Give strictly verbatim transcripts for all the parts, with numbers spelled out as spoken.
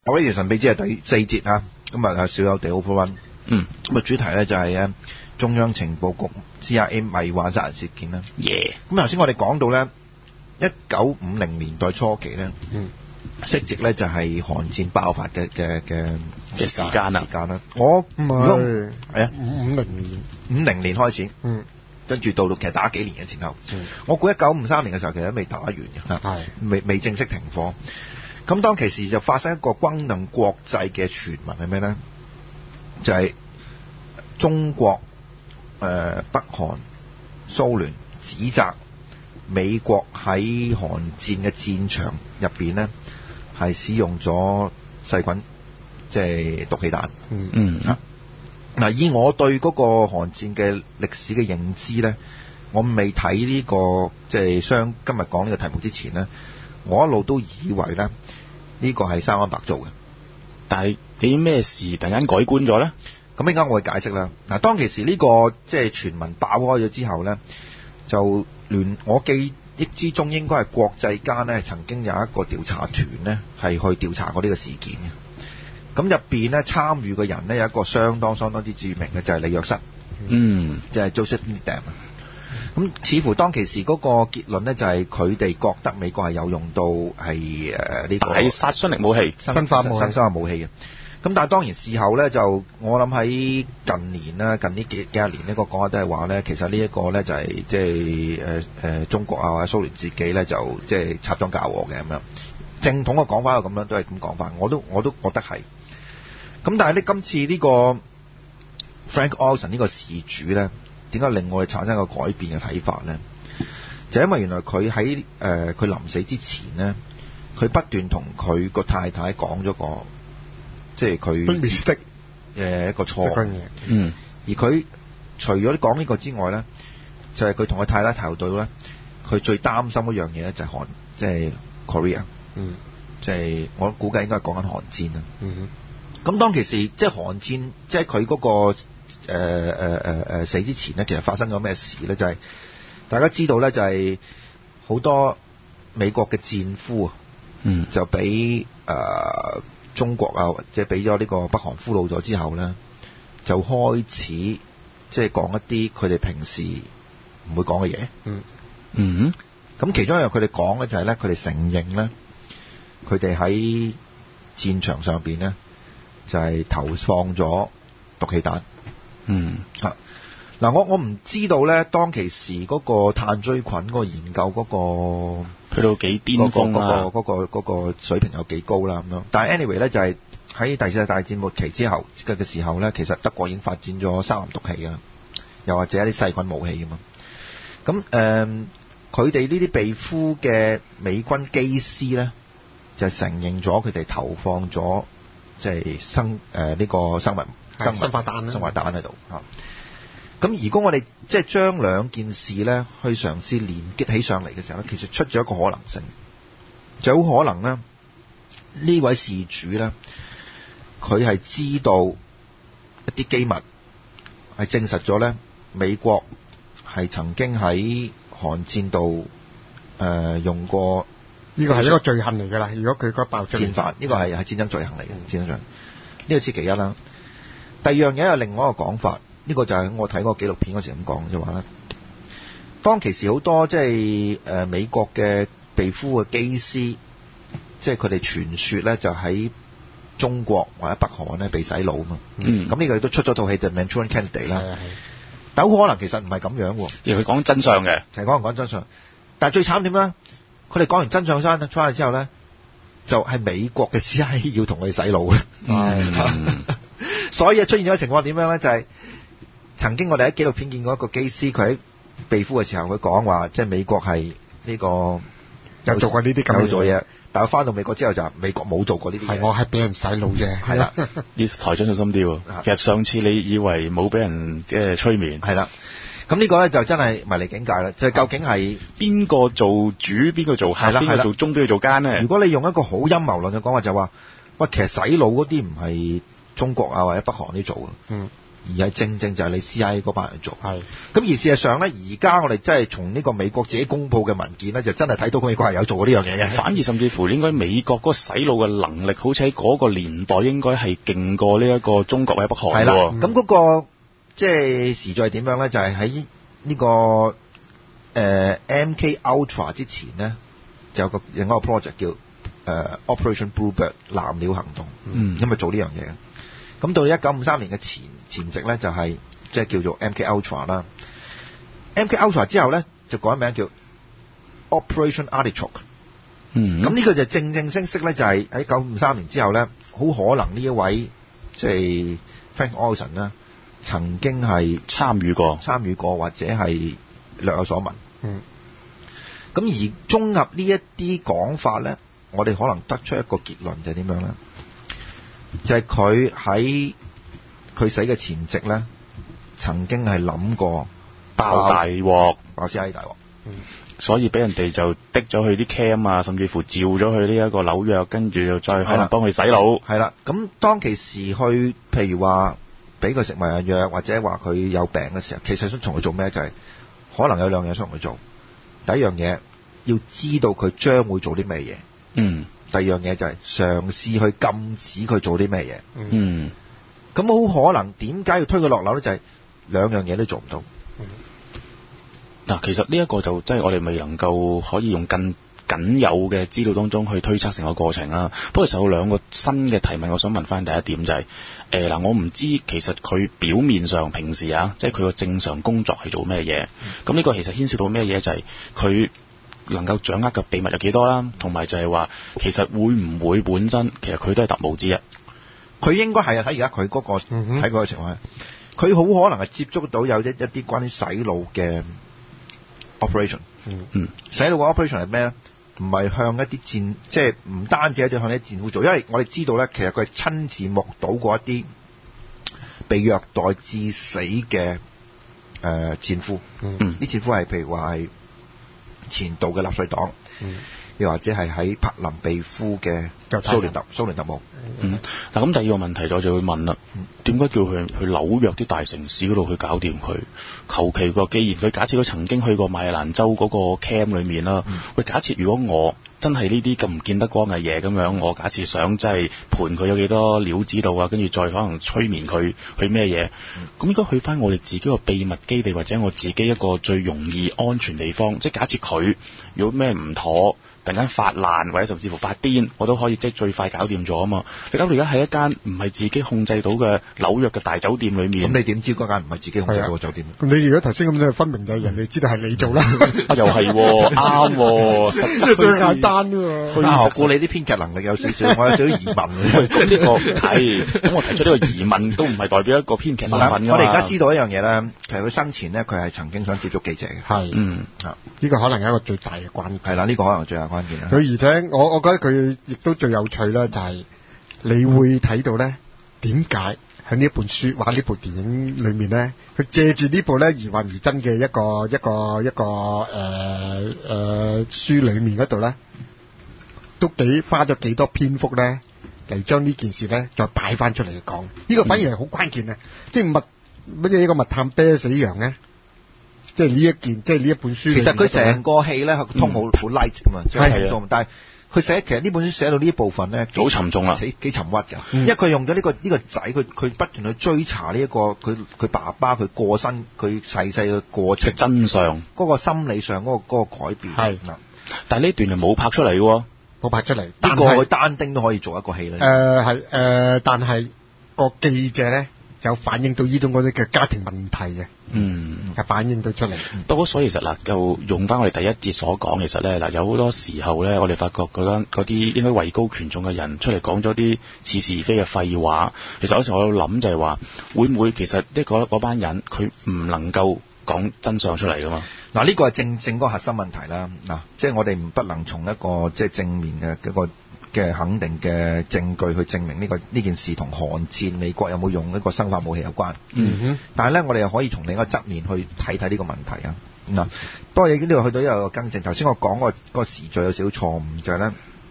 我呢條神秘之夜第四節啊，今日係少有地 Open One。 嗯， 咁啊主題咧就係咧中央情報局 C I A 迷幻殺人事件啦。 耶！ 咁頭先我哋講到咧，一九五零年代初期咧，嗯，適值咧就係韓戰爆發嘅嘅嘅嘅時間啦。 時間啦，我唔係係啊， 五五零年， 五零年開始， 嗯， 跟住到到其實打幾年嘅前後， 嗯， 我估一九五三年嘅時候其實都未打完嘅， 係未未正式停火。咁當其時就發生一個轟動國際嘅傳聞係咩咧？就係、是、中國、誒、呃、北韓、蘇聯指責美國喺韓戰嘅戰場入邊咧係使用咗細菌，即係毒氣彈。 嗯嗯啊。 嗱，以我對嗰個韓戰嘅歷史嘅認知咧，我未睇呢個即係相今日講呢個題目之前咧，我一路都以為咧呢個係生安白做嘅。 但係幾咩事突然間改觀咗咧？ 咁依家我會解釋啦。嗱，當其時呢個即係傳聞爆開咗之後咧，就聯我記憶之中應該係國際間咧曾經有一個調查團咧係去調查過呢個事件嘅。咁入邊咧參與嘅人咧有一個相當相當之著名嘅就係李約瑟， 嗯， 就係 Joseph Needham。咁似乎當其時嗰個結論咧就係佢哋覺得美國係有用到係誒呢個係殺傷力武器、 生化武器、 生化武器嘅。咁但係當然事後咧就我諗喺近年啦，近呢幾幾廿年呢個講法都係話咧，其實呢一個咧就係即係誒誒中國啊或者蘇聯自己咧就即係插贓嫁禍嘅咁樣。正統嘅講法係咁樣，都係咁講法，我都我都覺得係。咁但係呢今次呢個 Frank Olson 呢個事主咧，點解令我哋產生一個改變嘅睇法咧？就因為原來佢喺誒佢臨死之前咧，佢不斷同佢個太太講咗個，即係佢 mistake 誒一個錯嘅。 嗯。 而佢除咗講呢個之外咧，就係佢同佢太太提到咧，佢最擔心一樣嘢咧就係韓，即係 Korea。 嗯。 即係我估計應該係講緊韓戰啊。 嗯。 咁當其時即係韓戰，即係佢嗰個誒誒誒誒死之前咧，其實發生咗咩事咧？就係、是、大家知道咧，就係、是、好多美國嘅戰俘啊， 嗯， 就俾誒、呃、中國啊，即係俾咗呢個北韓俘虜咗之後咧，就開始即係講一啲佢哋平時唔會講嘅嘢。 嗯嗯。 咁其中一樣佢哋講咧就係咧，佢哋承認咧，佢哋喺戰場上邊咧。就係、是、投放咗毒氣彈。 嗯。 嚇嗱，我我唔知道咧，當其時嗰個炭疽菌嗰個研究嗰、那個去到幾巔峰啊？ 嗰、那個嗰、那個那個水平有幾高啦咁樣。但係 anyway 咧，就係喺第四次大戰末期之後嘅嘅時候咧，其實德國已經發展咗三含毒氣啊，又或者一啲細菌武器啊嘛。咁誒，佢哋呢啲被俘嘅美軍機師咧，就承認咗佢哋投放咗。即係生誒呢、呃這個生物生物生化彈生化彈喺度嚇。咁如果我哋即係將兩件事咧去嘗試連結起上嚟嘅時候咧，其實出咗一個可能性，就好可能咧呢位事主咧，佢係知道一啲機密，係證實咗咧美國係曾經喺韓戰度誒、呃、用過。 呢個係一個罪行嚟㗎啦！如果佢個爆出戰犯，呢個係係戰爭罪行嚟嘅，戰爭罪行。呢個是其一啦。第二樣嘢有另外一個講法，呢、呢個就係我睇嗰個紀錄片嗰時咁講，就話咧，當其時好多即係誒美國嘅被俘嘅機師，即係佢哋傳說咧就喺中國或者北韓咧被洗腦啊嘛。 嗯。 咁呢個亦都出咗套戲就 Manchurian Candidate 啦。係係。但好可能其實唔係咁樣喎。 而佢講真相嘅， 係講唔講真相？但係最慘點咧？佢哋講完真相翻出嚟之後咧，就係、是、美國嘅 C I A 要同佢洗腦嘅。 嗯、 所以出現咗嘅情況點樣咧？就係、是、曾經我哋喺紀錄片見過一個機師，佢喺被俘嘅時候，佢講話即係美國係呢、這個有做過呢啲咁嘅做嘢，但係翻到美國之後就話美國冇做過呢啲嘢。 係我係俾人洗腦啫。 係啦， 呢台長小心啲喎。其實上次你以為冇俾人即係催眠， 係啦。咁呢個咧就真係迷離境界啦，就係、是、究竟係邊個做主，邊個做客，邊個做中，邊個做奸呢？ 如果你用一個好陰謀論嘅講話就話，喂，其實洗腦嗰啲唔係中國啊或者北韓啲做嘅， 嗯， 而係正正就係你 C I A 嗰班人做。 係。 咁而事實上咧，而家我哋真係從呢個美國自己公佈嘅文件咧，就真係睇到美國係有做過呢樣嘢嘅。 反而甚至乎應該美國嗰個洗腦嘅能力，好似喺嗰個年代應該係勁過呢一個中國或者北韓喎。 係啦，咁嗰、個即係時序係點樣咧？就係喺呢個誒、呃、M K Ultra 之前咧，就有個另一個 project 叫誒、呃、Operation Bluebird 藍鳥行動， 嗯， 咁咪做呢樣嘢嘅。咁到一九五三年嘅前前夕咧，就係即係叫做 M K Ultra 啦。M K Ultra 之後咧，就改名叫 Operation Artichoke。 嗯， 咁呢個就正正式式咧，就係喺九五三年之後咧，好可能呢一位即係 Frank Olson 啦，曾經係參與過， 參與過或者係略有所聞。 嗯。 咁而綜合呢一啲講法咧，我哋可能得出一個結論就係點樣咧？就係佢喺佢死嘅前夕咧，曾經係諗過爆大鑊， 爆 C I A 大鑊。 嗯。 所以俾人哋就滴咗去啲 cam 啊，甚至乎召咗去呢一個紐約，跟住又再可能幫佢洗腦。 係啦，咁當其時去，譬如話俾佢食迷藥，或者話佢有病嘅時候，其實想同佢做咩？就係、是、可能有兩樣想同佢做。第一樣嘢要知道佢將會做啲咩嘢。 嗯。 第二樣嘢就係嘗試去禁止佢做啲咩嘢。 嗯。 咁好可能點解要推佢落樓咧？就係、是、兩樣嘢都做唔到。 嗱，其實呢一個就即係我哋未能夠可以用更僅有嘅資料當中去推測成個過程啦。不過其實有兩個新嘅提問，我想問翻第一點就係、是，誒嗱，我唔知其實佢表面上平時啊，即係佢個正常工作係做咩嘢？咁呢、嗯、個其實牽涉到咩嘢？就係、是、佢能夠掌握嘅秘密有幾多啦？同埋就係話，其實會唔會本身其實佢都係特務之一？ 佢應該係啊！睇而家佢嗰個睇嗰個情況，佢好可能係接觸到有一一啲關於洗腦嘅 operation。 嗯嗯， 洗腦嘅 operation 係咩咧？唔係向一啲戰，即係唔單止係向啲戰俘做，因為我哋知道咧，其實佢係親自目睹過一啲被虐待致死嘅誒、呃、戰俘。嗯，啲戰俘係譬如話係前度嘅納粹黨。嗯。又或者係喺柏林被俘嘅蘇聯特蘇聯特務。 嗯，嗱咁第二個問題就就會問啦，點解叫佢去紐約啲大城市嗰度去搞掂佢？求其個，既然佢假設佢曾經去過馬里蘭州嗰個 camp 裏面啦，喂、嗯，假設如果我真係呢啲咁唔見得光嘅嘢咁樣，我假設想即係盤佢有幾多料知道啊，跟住再可能催眠佢去咩嘢？咁、嗯、應該去翻我哋自己個秘密基地，或者我自己一個最容易安全地方。即係假設佢如果咩唔妥，突然間發爛或者甚至乎發癲，我都可以即係最快搞掂咗啊嘛！你搞到而家喺一間唔係自己控制到嘅紐約嘅大酒店裏面， 咁你點知嗰間唔係自己控制到嘅酒店？ 咁你如果頭先咁樣分明就係人哋知道係你做啦， 啊又係啱，實質最簡單喎。 我估你啲編劇能力有少少，我有少少疑問。 咁呢個係，咁我提出呢個疑問都唔係代表一個編劇身份㗎嘛。 我哋而家知道一樣嘢咧，其實佢生前咧，佢係曾經想接觸記者嘅。 係，嗯，啊，呢個可能係一個最大嘅關鍵。 係啦，呢個可能最大關鍵啦。 佢而且我我覺得佢亦都最有趣咧，就係你會睇到咧，點解喺呢一本書或者呢部電影裏面咧，佢借住呢部咧疑幻疑真嘅一個一個一個誒誒、呃呃、書裏面嗰度咧，都幾花咗幾多篇幅咧嚟將呢件事咧再擺翻出嚟講，呢、這個反而係好關鍵嘅，即係密乜嘢一個密探啤死羊咧。即係呢一件，即係呢一本書。其實佢成個戲咧，通好好 light 㗎嘛，係、嗯，但係佢寫其實呢本書寫到呢一部分咧， 好沉重啊， 幾幾沉鬱㗎、嗯。因為佢用咗呢、這個呢、這個仔，佢佢不斷去追查呢、這、一個佢佢爸爸佢過身佢逝世嘅過程真相， 嗰、那個心理上嗰、那個嗰、那個改變係嗱。 但係呢段係冇拍出嚟喎， 冇拍出嚟。 呢個佢單丁都可以做一個戲咧。 誒係誒，但係個記者咧。就反映到呢種嗰啲嘅家庭問題嘅，嗯，係反映到出嚟。 不過所以其實嗱，就用翻我哋第一節所講，其實咧嗱，有好多時候咧，我哋發覺嗰間嗰啲應該位高權重嘅人出嚟講咗啲似是而非嘅廢話。其實有時我有諗就係話，會唔會其實呢個嗰班人佢唔能夠講真相出嚟噶嘛？ 嗱，呢個係正正嗰個核心問題啦。嗱，即係我哋唔不能從一個即係正面嘅一個嘅肯定嘅證據去證明呢、這個呢件事同韓戰美國有冇用一個生化武器有關。嗯哼。但係咧，我哋又可以從另一個側面去睇睇呢個問題啊。嗱，不過你呢度去到一個更正。頭先我講個個時序有少少錯誤，就係、是、咧，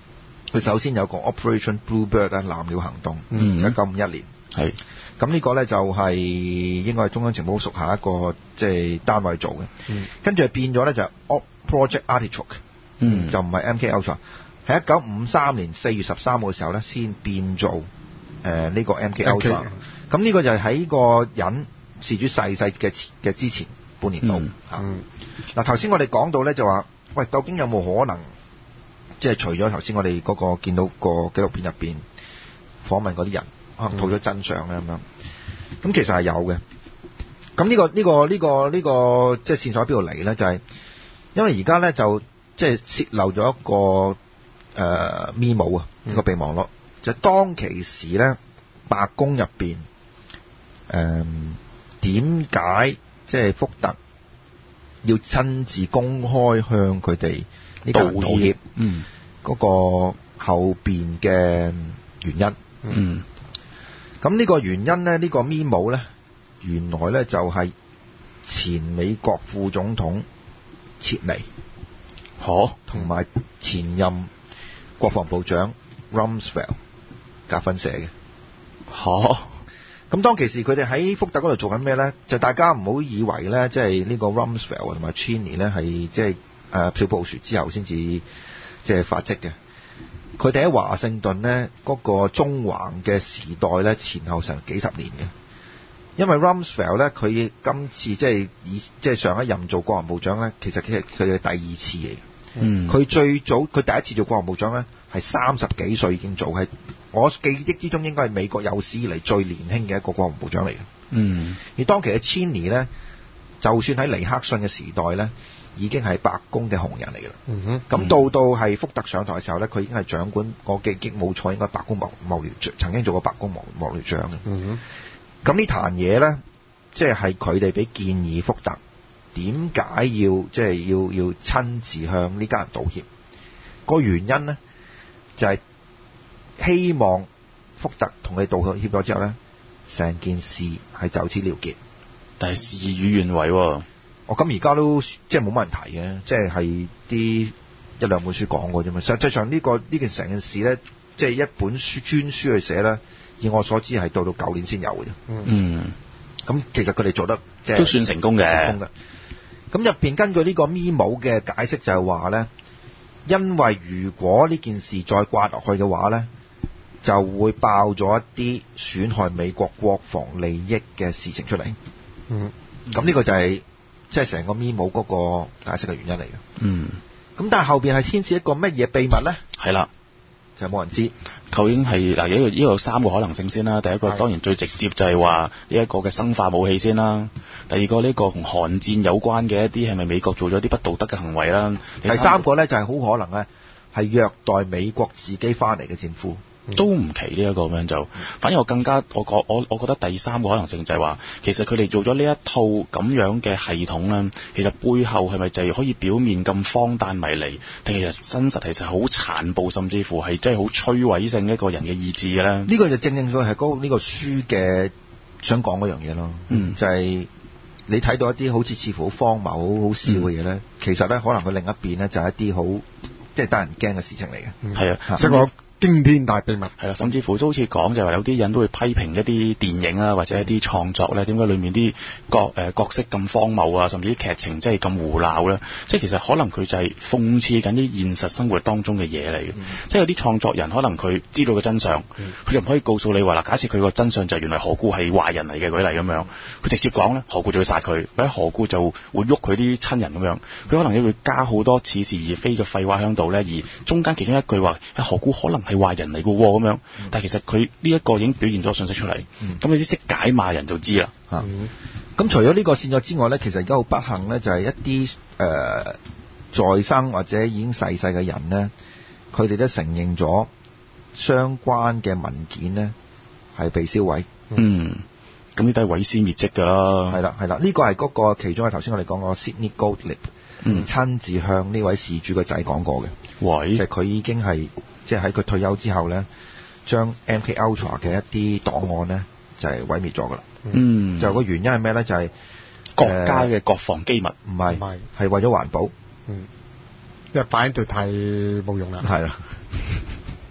佢首先有個 Operation Bluebird 啊藍鳥行動， 嗯一九五一年。 係咁呢個咧就係應該係中央情報屬下一個即係單位做嘅。 嗯跟住變咗咧就係 Project Artichoke， 嗯就唔係 M K Ultra。喺一九五三年四月十三號嘅時候咧，先變做誒呢、呃這個 M K Ultra。咁呢個就係喺個人事主逝世嘅嘅之前半年度嗯嚇。 嗯嗱頭先我哋講到咧就話，喂，究竟有冇可能即係除咗頭先我哋嗰個見到個紀錄片入邊訪問嗰啲人，可能吐咗真相咧咁樣？咁其實係有嘅。咁呢、個呢、個呢、個呢、個即係線索喺邊度嚟咧？就係、因為而家咧就即係泄漏咗一個。誒、呃、memo 啊，呢個備忘錄、嗯、就當其時咧，白宮入邊誒點解即係福特要親自公開向佢哋呢個道歉？ 嗯， 嗰個後邊嘅原因。 嗯， 咁呢個原因咧，呢、呢個 memo 咧，原來咧就係前美國副總統切尼， 可同埋前任國防部長 Rumsfeld 夾份寫嘅。 嚇， 咁當其時佢哋喺福特嗰度做緊咩咧？就大家唔好以為咧，即係呢個 Rumsfeld 同埋 Cheney 咧係即係誒小布殊之後先至即係發跡嘅。佢哋喺華盛頓咧嗰個縱橫嘅時代咧前後成幾十年嘅。因為 Rumsfeld 咧佢今次即係以即係上一任做國防部長咧，其實佢係佢嘅第二次嚟嘅。 嗯， 佢最早佢第一次做國防部長咧，係三十幾歲已經做，係我記憶之中應該係美國有史以嚟最年輕嘅一個國防部長嚟嘅。 嗯， 而當期嘅 Cheney 咧，就算喺尼克遜嘅時代咧，已經係白宮嘅紅人嚟嘅啦。 嗯哼， 咁到到係福特上台嘅時候咧，佢已經係掌管，我記憶冇錯，應該白宮幕幕僚，曾經做過白宮幕幕僚長嘅。 嗯哼， 咁呢壇嘢咧，即係係佢哋俾建議福特。點解要即係要要親自向呢家人道歉？個原因呢，就係、是、希望福特同佢道歉咗之後呢，成件事係就此了結。 但係事與願違喎。 我咁而家都即係冇乜人提嘅，即係係啲一兩本書講過啫嘛。實際上呢、呢個呢件成件事呢，即係一本書專書去寫呢，以我所知係到到舊年先有嘅啫。 嗯， 咁其實佢哋做得即係都算成功嘅。 成功嘅。咁入邊根據呢個 memo 嘅解釋就係話呢，因為如果呢件事再掛落去嘅話呢，就會爆咗一啲損害美國國防利益嘅事情出嚟。 嗯， 咁呢個就係即係成個 memo 嗰個解釋嘅原因嚟嘅。 嗯， 咁但係後邊係牽涉一個乜嘢秘密呢？ 係啦， 就冇人知。 究竟係嗱，呢個呢個有三個可能性先啦。第一個當然最直接就係話呢一個嘅生化武器先啦。第二個呢個同韓戰有關嘅一啲係咪美國做咗啲不道德嘅行為啦？ 第三個呢，就係好可能呢係虐待美國自己翻嚟嘅戰俘。 都唔奇呢一個咁樣就，反而我更加我覺我我覺得第三個可能性就係話，其實佢哋做咗呢一套咁樣嘅系統咧，其實背後係咪就係可以表面咁荒誕迷離，定係其實真實其實好殘暴，甚至乎係真係好摧毀性一個人嘅意志嘅咧？ 呢個就正正佢係嗰呢個書嘅想講嗰樣嘢咯。 嗯， 就係你睇到一啲好似似乎好荒謬、好好笑嘅嘢咧，嗯、其實咧可能佢另一邊咧就係一啲好即係得人驚嘅事情嚟嘅。 係、嗯、啊， 即係我。驚天大秘密係啦，甚至乎都好似講就係話有啲人都會批評一啲電影啊，或者一啲創作咧，點解裡面啲角誒角色咁荒謬啊，甚至啲劇情真係咁胡鬧咧？即係其實可能佢就係諷刺緊啲現實生活當中嘅嘢嚟嘅。嗯、即係有啲創作人可能佢知道個真相，佢就唔可以告訴你話嗱，假設佢個真相就係原來何故係壞人嚟嘅，舉例咁樣，佢直接講咧何故就會殺佢，或者何故就會喐佢啲親人咁樣，佢可能要會加好多似是而非嘅廢話喺度咧，而中間其中一句話何故可能係壞人嚟嘅喎咁樣，但係其實佢呢一個已經表現咗信息出嚟，咁、嗯、你啲識解碼人就知啦嚇。咁、 嗯嗯、除咗呢個線索之外咧，其實而家好不幸咧，就係一啲誒、呃、在生或者已經逝世嘅人咧，佢哋都承認咗相關嘅文件咧係被銷毀。 嗯，咁呢啲係毀屍滅跡㗎啦。 係啦係啦，呢、這個係嗰個其中係頭先我哋講過 Sidney Gottlieb 嗯，親自向呢位事主個仔講過嘅。 喂， 就係佢已經係即係喺佢退休之後咧，將 M K Ultra 嘅一啲檔案咧就係、是、毀滅咗㗎啦。 嗯， 就個原因係咩咧？就係、是、 國家嘅國防機密， 唔係係為咗環保。 嗯，因為擺喺度太冇用啦。 係啦。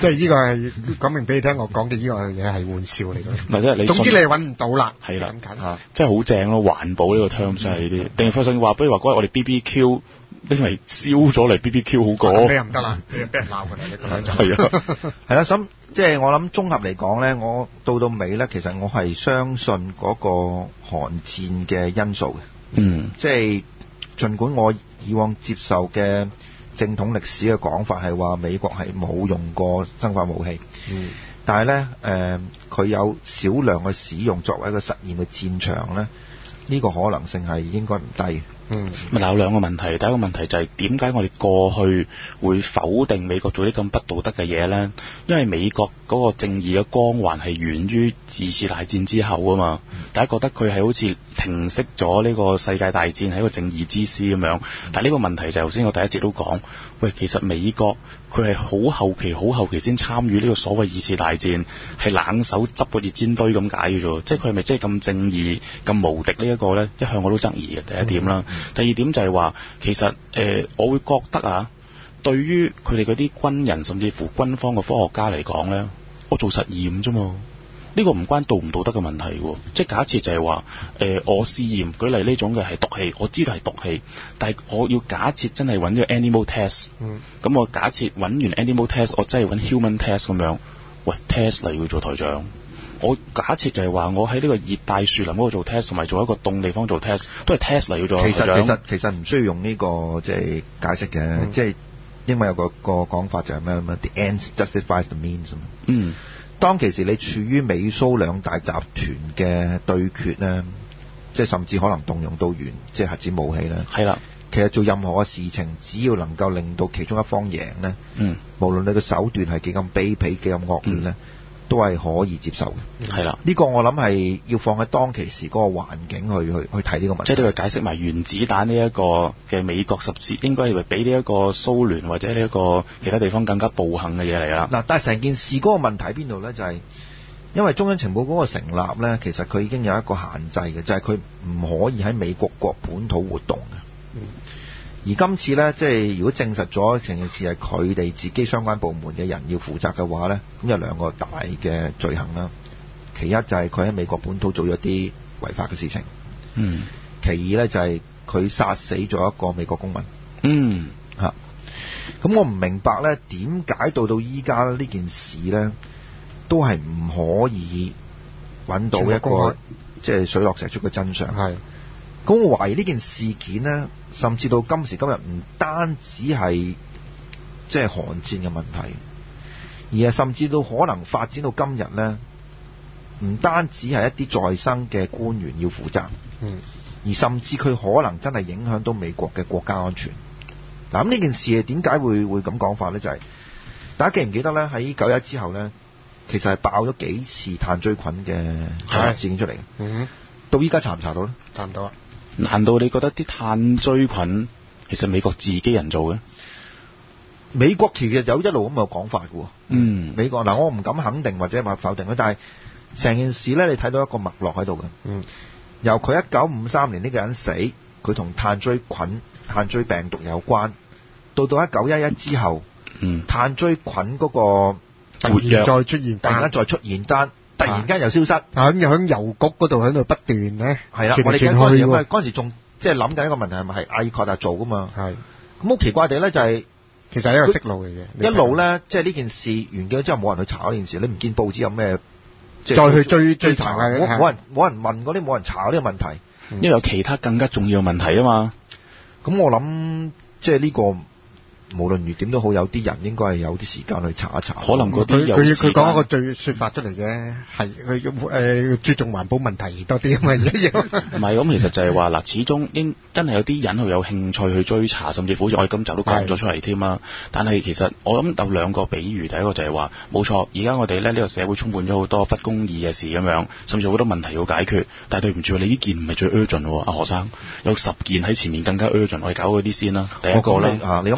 即係呢個係講明俾你聽，我講嘅呢個嘢係玩笑嚟嘅。 唔係即係你， 總之你係揾唔到啦。 係啦， 咁緊嚇，真係好正咯！環保呢個 term 真係呢啲，定係發信話，不如話嗰日我哋 B B Q，因為燒咗嚟 B B Q 好過。 你又唔得啦，你又俾人鬧㗎啦，你咁樣就係啊， 係啦，咁即係我諗綜合嚟講咧，我到到尾咧，其實我係相信嗰個韓戰嘅因素嘅。 嗯， 即係儘管我以往接受嘅正統歷史嘅講法係話美國係冇用過生化武器， 嗯， 但係咧誒，佢、呃、有少量嘅使用作為一個實驗嘅戰場咧，呢、呢個可能性係應該唔低。 嗯， 咪有兩個問題。第一個問題就係點解我哋過去會否定美國做啲咁不道德嘅嘢呢？因為美國嗰個正義嘅光環係源於二次大戰之後啊嘛。大家覺得佢係好似平息咗呢個世界大戰，係一個正義之師咁樣。但係呢個問題就係頭先我第一節都講，喂，其實美國佢係好後期、好後期先參與呢個所謂二次大戰，係冷手執個熱煎堆咁解嘅啫。即係佢係咪真係咁正義、咁無敵呢一個呢？一向我都質疑嘅第一點啦。嗯、第二點就係話，其實誒、呃，我會覺得啊，對於佢哋嗰啲軍人甚至乎軍方嘅科學家嚟講呢，我做實驗啫嘛。呢個唔關道唔道德嘅問題喎，即係假設就係話，誒、呃、我試驗舉例呢種嘅係毒氣，我知道係毒氣，但係我要假設真係揾咗 animal test，咁、嗯、我假設揾完 animal test，我真係揾 human test 咁樣，喂 test 嚟要做台長，我假設就係話我喺呢個熱帶樹林嗰度做 test，同埋做一個凍地方做 test，都係 test 嚟要做台長。其實其實其實唔需要用呢、這個即係解釋嘅，嗯、即係英文有個個講法就係咩咩 The ends justifies the means。嗯。當其時你處於美蘇兩大集團嘅對決呢，即係甚至可能動用到完即係核子武器呢。係啦，其實做任何嘅事情，只要能夠令到其中一方贏呢，嗯，無論你嘅手段係幾咁卑鄙、幾咁惡劣呢，嗯、都係可以接受嘅。係啦，呢個我諗係要放喺當其時嗰個環境去去去睇呢個問題。即係你去解釋埋原子彈呢一個嘅美國十字，應該係比呢一個蘇聯或者呢一個其他地方更加暴行嘅嘢嚟啦。嗱，但係成件事嗰個問題喺邊度呢？就係、是、因為中央情報嗰個成立呢，其實佢已經有一個限制嘅，就係佢唔可以喺美國國本土活動嘅。嗯、而今次呢，即係如果證實咗成件事係佢哋自己相關部門嘅人要負責嘅話呢，咁有兩個大嘅罪行啦。其一就係佢喺美國本土做咗啲違法嘅事情，嗯。其二呢，就係佢殺死咗一個美國公民，嗯嚇。咁、啊、我唔明白呢點解到到依家呢件事呢都係唔可以揾到一個即係水落石出嘅真相。係。咁我懷疑呢件事件呢，甚至到今時今日唔單止係即係韓戰嘅問題，而係甚至到可能發展到今日呢。唔單止係一啲在生嘅官員要負責，嗯，而甚至佢可能真係影響到美國嘅國家安全。嗱，咁呢件事係點解會會咁講法呢？就係、是、大家記唔記得呢？喺九一之後呢，其實係爆咗幾次炭疽菌嘅事件出嚟。嗯，到依家查唔查到呢？查唔到啊！ 難道你覺得啲炭疽菌其實美國自己人做嘅？ 美國其實有一路咁嘅講法嘅。嗯，美國嗱，我唔敢肯定或者話否定佢，但係成件事咧，你睇到一個脈絡喺度嘅。嗯，由佢一九五三年呢個人死，佢同炭疽菌、炭疽病毒有關。到到一九一一之後，嗯，炭疽菌嗰個突然再出現， 突然間再出現單，突然間又消失。 響又響郵局嗰度喺度不斷咧。 係啦，我哋嗰陣時，因為嗰陣時仲即係諗緊一個問題係咪係阿爾蓋達做噶嘛？係。咁好奇怪地咧，就係、是。 其實係一個息路嚟嘅， 一路咧，即係呢件事完結咗之後，冇人去查呢件事。你唔見報紙有咩？ 再去追追查嘅， 冇人冇人問嗰啲，冇人查呢個問題， 因為有其他更加重要嘅問題啊嘛。 咁我諗，即係呢個。無論如點都好，有啲人應該係有啲時間去查一查。 可能嗰啲有時間。 佢佢講一個最說法出嚟嘅，係佢誒注重環保問題多啲咁嘅嘢。 唔係咁，其實就係話嗱，始終應真係有啲人佢有興趣去追查，甚至乎好似我哋今集都講咗出嚟添啦。但係其實我諗有兩個比喻，第一個就係話冇錯，而家我哋咧呢個社會充滿咗好多不公義嘅事咁樣，甚至好多問題要解決。但係對唔住，你呢件唔係最 urgent 喎，阿何生有十件喺前面更加 urgent，我哋搞嗰啲先啦。第一個咧啊，你咁講呢個。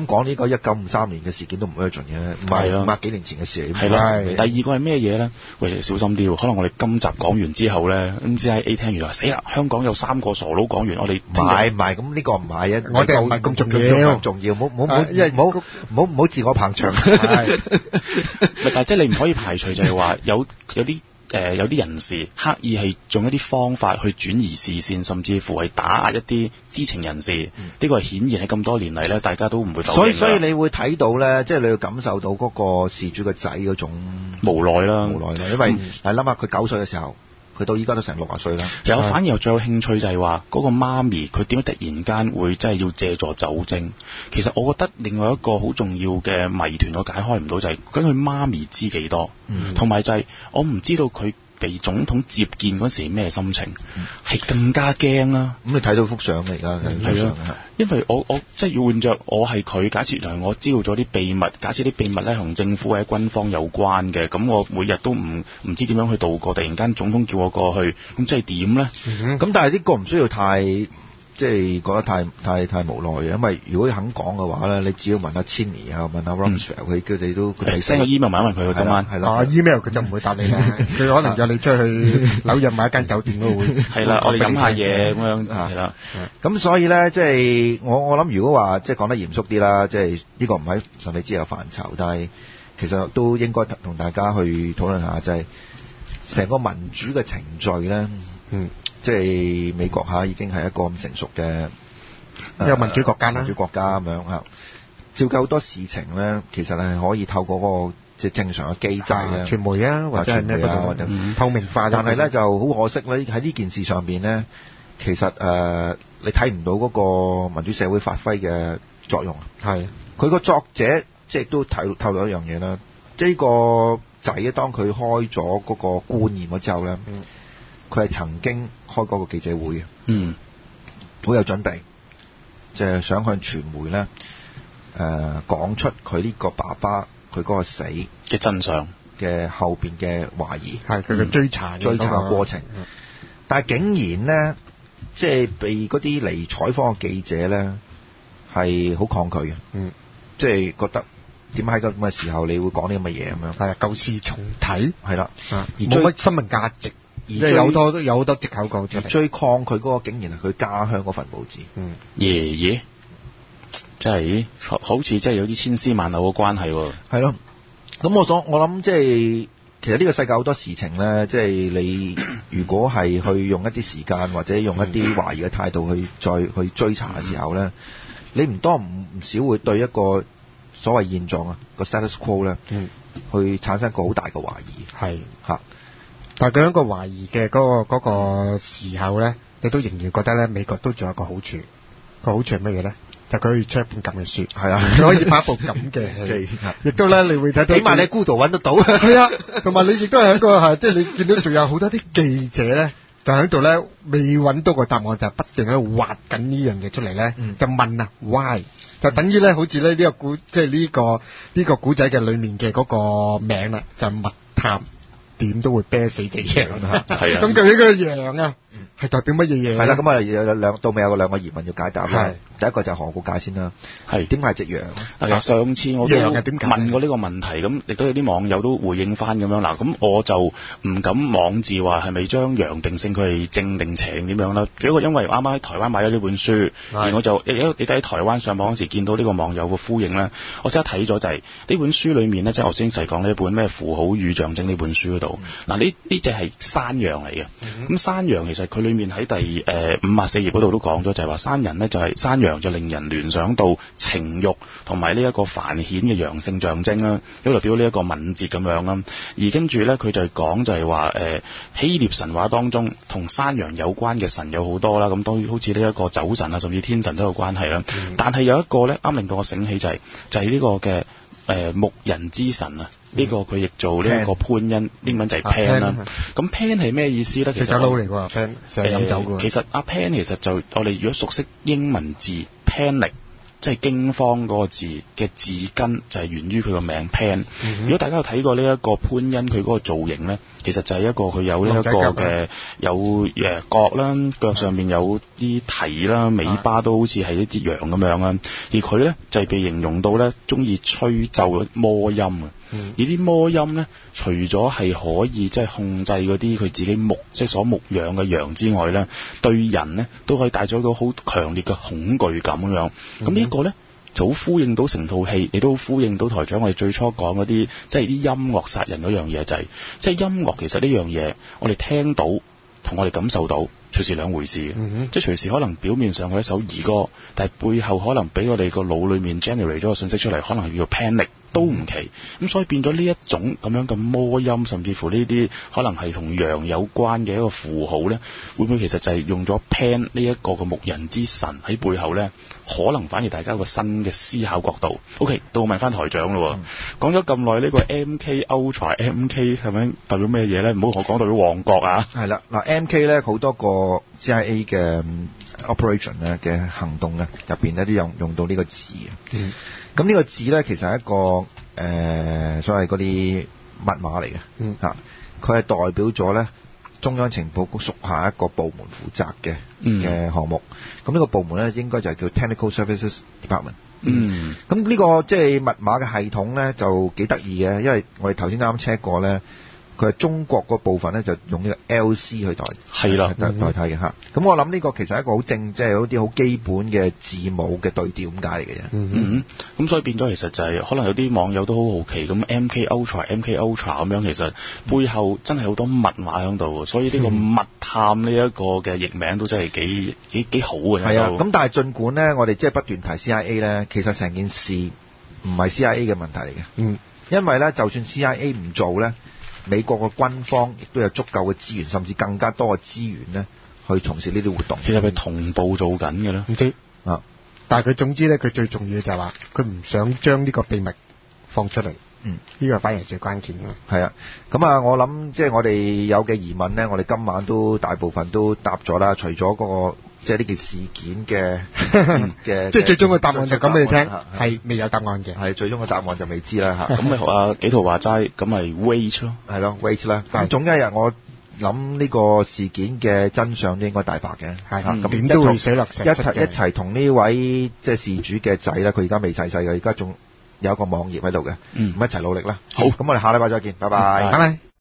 個一九五三年嘅事件都唔會去盡嘅，唔係五百幾年前嘅事嚟。 係啦，第二個係咩嘢咧？喂，小心啲喎！可能我哋今集講完之後咧，咁 C I A 聽完話死啦，香港有三個傻佬講完，我哋唔係唔係，咁呢個唔係啊， 我哋唔係咁重要， 重要，唔好唔好唔好唔好唔好唔好自我膨脹。 係，但係即係你唔可以排除就係話有有啲。誒、呃、有啲人士刻意係用一啲方法去轉移視線，甚至乎係打壓一啲知情人士。呢、嗯、個係顯然喺咁多年嚟咧，大家都唔會否認。 所以所以你會睇到咧，即係你要感受到嗰個事主嘅仔嗰種無奈啦， 無奈啦。因為嗱諗下佢九歲嘅時候，佢到依家都成六十歲啦。 有反而又最有興趣就係話嗰個媽咪，佢點解突然間會真係要借助酒精？其實我覺得另外一個好重要嘅謎團我解開唔到就係究竟佢媽咪知幾多，同、嗯、埋就係我唔知道佢被總統接見嗰時咩心情，係、嗯、更加驚啦。咁、嗯、 你睇到幅相嚟而家係啊， 因為我我即係要換着我係佢，假設原來我知道咗啲秘密，假設啲秘密咧同政府或者軍方有關嘅，咁我每日都唔唔知點樣去度過。突然間總統叫我過去，咁即係點咧？咁、 嗯、但係呢個唔需要太。即係覺得太太太無奈嘅，因為如果肯講嘅話咧，你只要問阿 Cheney 啊，問阿 Rumsfeld，佢佢哋都佢哋 send 個 email 問一問佢今晚， 係啦， 啊 email 佢就唔會答你啦，佢可能約你出去紐約買一間酒店都會。 係啦，我哋飲下嘢咁樣，係啦。 咁所以咧，即係我我諗，如果話即係講得嚴肅啲啦，即係呢個唔喺神秘之有範疇，但係其實都應該同大家去討論下，就係成個民主嘅程序咧。嗯。即係美國嚇已經係一個咁成熟嘅一個民主國家啦， 民主國家咁樣嚇。照計好多事情咧，其實係可以透過嗰個即係正常嘅機制咧， 傳媒啊，或者係咩嗰或者透明化。 但係咧就好可惜咧，喺呢件事上邊咧，其實誒、呃、你睇唔到嗰個民主社會發揮嘅作用。係佢個作者即係都睇透露一樣嘢啦。即係呢個仔咧，當佢開咗嗰個官宴咗之後咧。嗯佢係曾經開嗰個記者會嘅，嗯，好有準備，即係想向傳媒咧，誒講出佢呢個爸爸佢嗰個死嘅真相嘅後邊嘅懷疑， 係佢嘅追查追查嘅過程。嗯、但係竟然咧，即係被嗰啲嚟採訪嘅記者咧，係好抗拒嘅，嗯，即係覺得點解喺咁嘅時候你會講啲咁嘅嘢咁樣？係啊，舊事重提，係啦，而冇乜新聞價值。而即係有好多有好多藉口講出嚟，最抗拒嗰個竟然係佢家鄉嗰份報紙。嗯，爺爺， 即係好似即係有啲千絲萬縷嘅關係喎。 係咯，咁我想我諗即係其實呢個世界好多事情咧，即係你如果係去用一啲時間或者用一啲懷疑嘅態度去再去追查嘅時候咧，嗯、你唔多唔唔少會對一個所謂現狀啊個 status quo 咧，嗯，去產生一個好大嘅懷疑。係嚇。 但係佢一個懷疑嘅嗰個嗰個時候咧，你都仍然覺得咧，美國都仲有一個好處。個好處係乜嘢咧？就佢可以出一本咁嘅書，係啊，佢可以拍一部咁嘅戲，亦都咧你會睇到，起碼你喺 Google 揾得到。係啊，同埋你亦都係一個係，即係你見到仲有好多啲記者咧，就喺度咧未揾到個答案，就不斷喺度挖緊呢樣嘢出嚟咧，嗯、就問啊 why， 就等於咧好似咧呢個古，即係呢個呢個古仔嘅裏面嘅嗰個名啦，就密探。點都會啤死隻羊啊！係啊，咁究竟個羊啊，係代表乜嘢嘢？ 係啦，咁啊有兩到尾有個兩個疑問要解答啦。第一個就係何故解先啦。係點解係隻羊？ 係上次我都問過呢個問題，咁亦都有啲網友都回應翻咁樣。嗱，咁我就唔敢妄自話係咪將羊定性佢係正定邪點樣啦。只不過因為啱啱喺台灣買咗呢本書，而我就你喺台灣上網嗰時見到呢個網友嘅呼應咧，我即刻睇咗就係呢本書裡面咧，即係我先細講呢一本咩符號與象徵呢本書嗰度。嗱，呢呢隻係山羊嚟嘅。咁、嗯、山羊其實佢裡面喺第誒五十四頁嗰度都講咗，就係話山人咧就係山羊就令人聯想到情慾同埋呢一個繁衍嘅陽性象徵啦，有代表呢一個敏捷咁樣啦。而跟住咧佢就講就係話誒希臘神話當中同山羊有關嘅神有好多啦，咁當然好似呢一個酒神啊，甚至天神都有關係啦。嗯、但係有一個咧啱令到我醒起就係、是、就係、是、呢個嘅誒、呃、牧人之神啊。呢、這個佢亦做呢一個潘恩，嗯、英文就係 Pan 啦。咁 Pan 係咩意思咧？其實佬嚟㗎 Pan 成日飲酒㗎。其實阿 Pan 其實就我哋如果熟悉英文字 panic， 即係驚慌嗰個字嘅字根就係源於佢個名 Pan。 嗯、 如果大家有睇過呢一個潘恩佢嗰個造型咧，其實就係一個佢有呢一個嘅有誒角啦，腳上面有啲蹄啦，尾巴都好似係一啲羊咁樣啦。而佢咧就係被形容到咧中意吹奏魔音啊。嗯、而啲魔音咧，除咗係可以即係控制嗰啲佢自己牧即係所牧養嘅羊之外咧，對人咧都可以帶咗一個好強烈嘅恐懼感咁樣。咁、嗯、呢一個咧就好呼應到成套戲，亦都好呼應到台長我哋最初講嗰啲，即係啲音樂殺人嗰樣嘢就係、是，即係音樂其實呢樣嘢，我哋聽到同我哋感受到，隨時兩回事、嗯、即係隨時可能表面上係一首兒歌，但係背後可能俾我哋個腦裏面 generate 咗個信息出嚟，可能係叫做 panic。都唔奇，咁所以變咗呢一種咁樣嘅魔音，甚至乎呢啲可能係同羊有關嘅一個符號咧，會唔會其實就係用咗 Pan 呢一個嘅牧人之神喺背後咧？可能反而大家有個新嘅思考角度。OK， 到我問翻台長咯，講咗咁耐呢個 M K Ultra M K 係咪代表咩嘢咧？唔好同我講代表旺角啊！ 係啦，嗱 M K 咧好多個 C I A 嘅 operation 咧嘅行動咧入邊咧都用用到呢個字嘅。嗯。咁呢個字咧，其實係一個誒、呃、所謂嗰啲密碼嚟嘅，嗯嚇，佢係代表咗咧中央情報局屬下一個部門負責嘅嘅項目。咁呢個部門咧應該就係叫 Technical Services Department。嗯。咁呢個即係密碼嘅系統咧就幾得意嘅，因為我哋頭先啱啱 check 過咧。佢係中國嗰部分咧，就用呢個 L C 去代係啦代代替嘅嚇。咁、嗯、我諗呢個其實係一個好正，即係有啲好基本嘅字母嘅對調咁解嚟嘅啫。嗯嗯。咁所以變咗其實就係、是、可能有啲網友都好好奇，咁 M K Ultra M K Ultra 咁樣，其實背後真係好多密碼喺度，所以呢個密探呢一個嘅譯名都真係幾幾幾好嘅。 係啊。咁但係儘管咧，我哋即係不斷提 C I A 咧，其實成件事唔係 C I A 嘅問題嚟嘅。嗯。因為咧，就算 C I A 唔做咧。美國嘅軍方亦都有足夠嘅資源，甚至更加多嘅資源咧，去從事呢啲活動。 其實係同步做緊嘅咧， 唔知啊。但係佢總之咧，佢最重要就係話，佢唔想將呢個秘密放出嚟。嗯，呢個反而係最關鍵嘅。 係啊，咁啊，我諗即係我哋有嘅疑問咧，我哋今晚都大部分都答咗啦。除咗嗰個即係呢件事件嘅嘅， 即係最終嘅答案就講俾你聽，係未有答案嘅。 係最終嘅答案就未知啦嚇。 咁咪學阿紀陶話齋，咁咪 wait 咯， 係咯 wait 啦。咁總有一日我諗呢個事件嘅真相都應該大白嘅。係嚇，咁點都會水落石出嘅。 一齊一齊同呢位即係事主嘅仔咧，佢而家未細細嘅，而家仲有一個網頁喺度嘅，嗯，咁一齊努力啦。好，咁我哋下禮拜再見，拜拜。拜拜。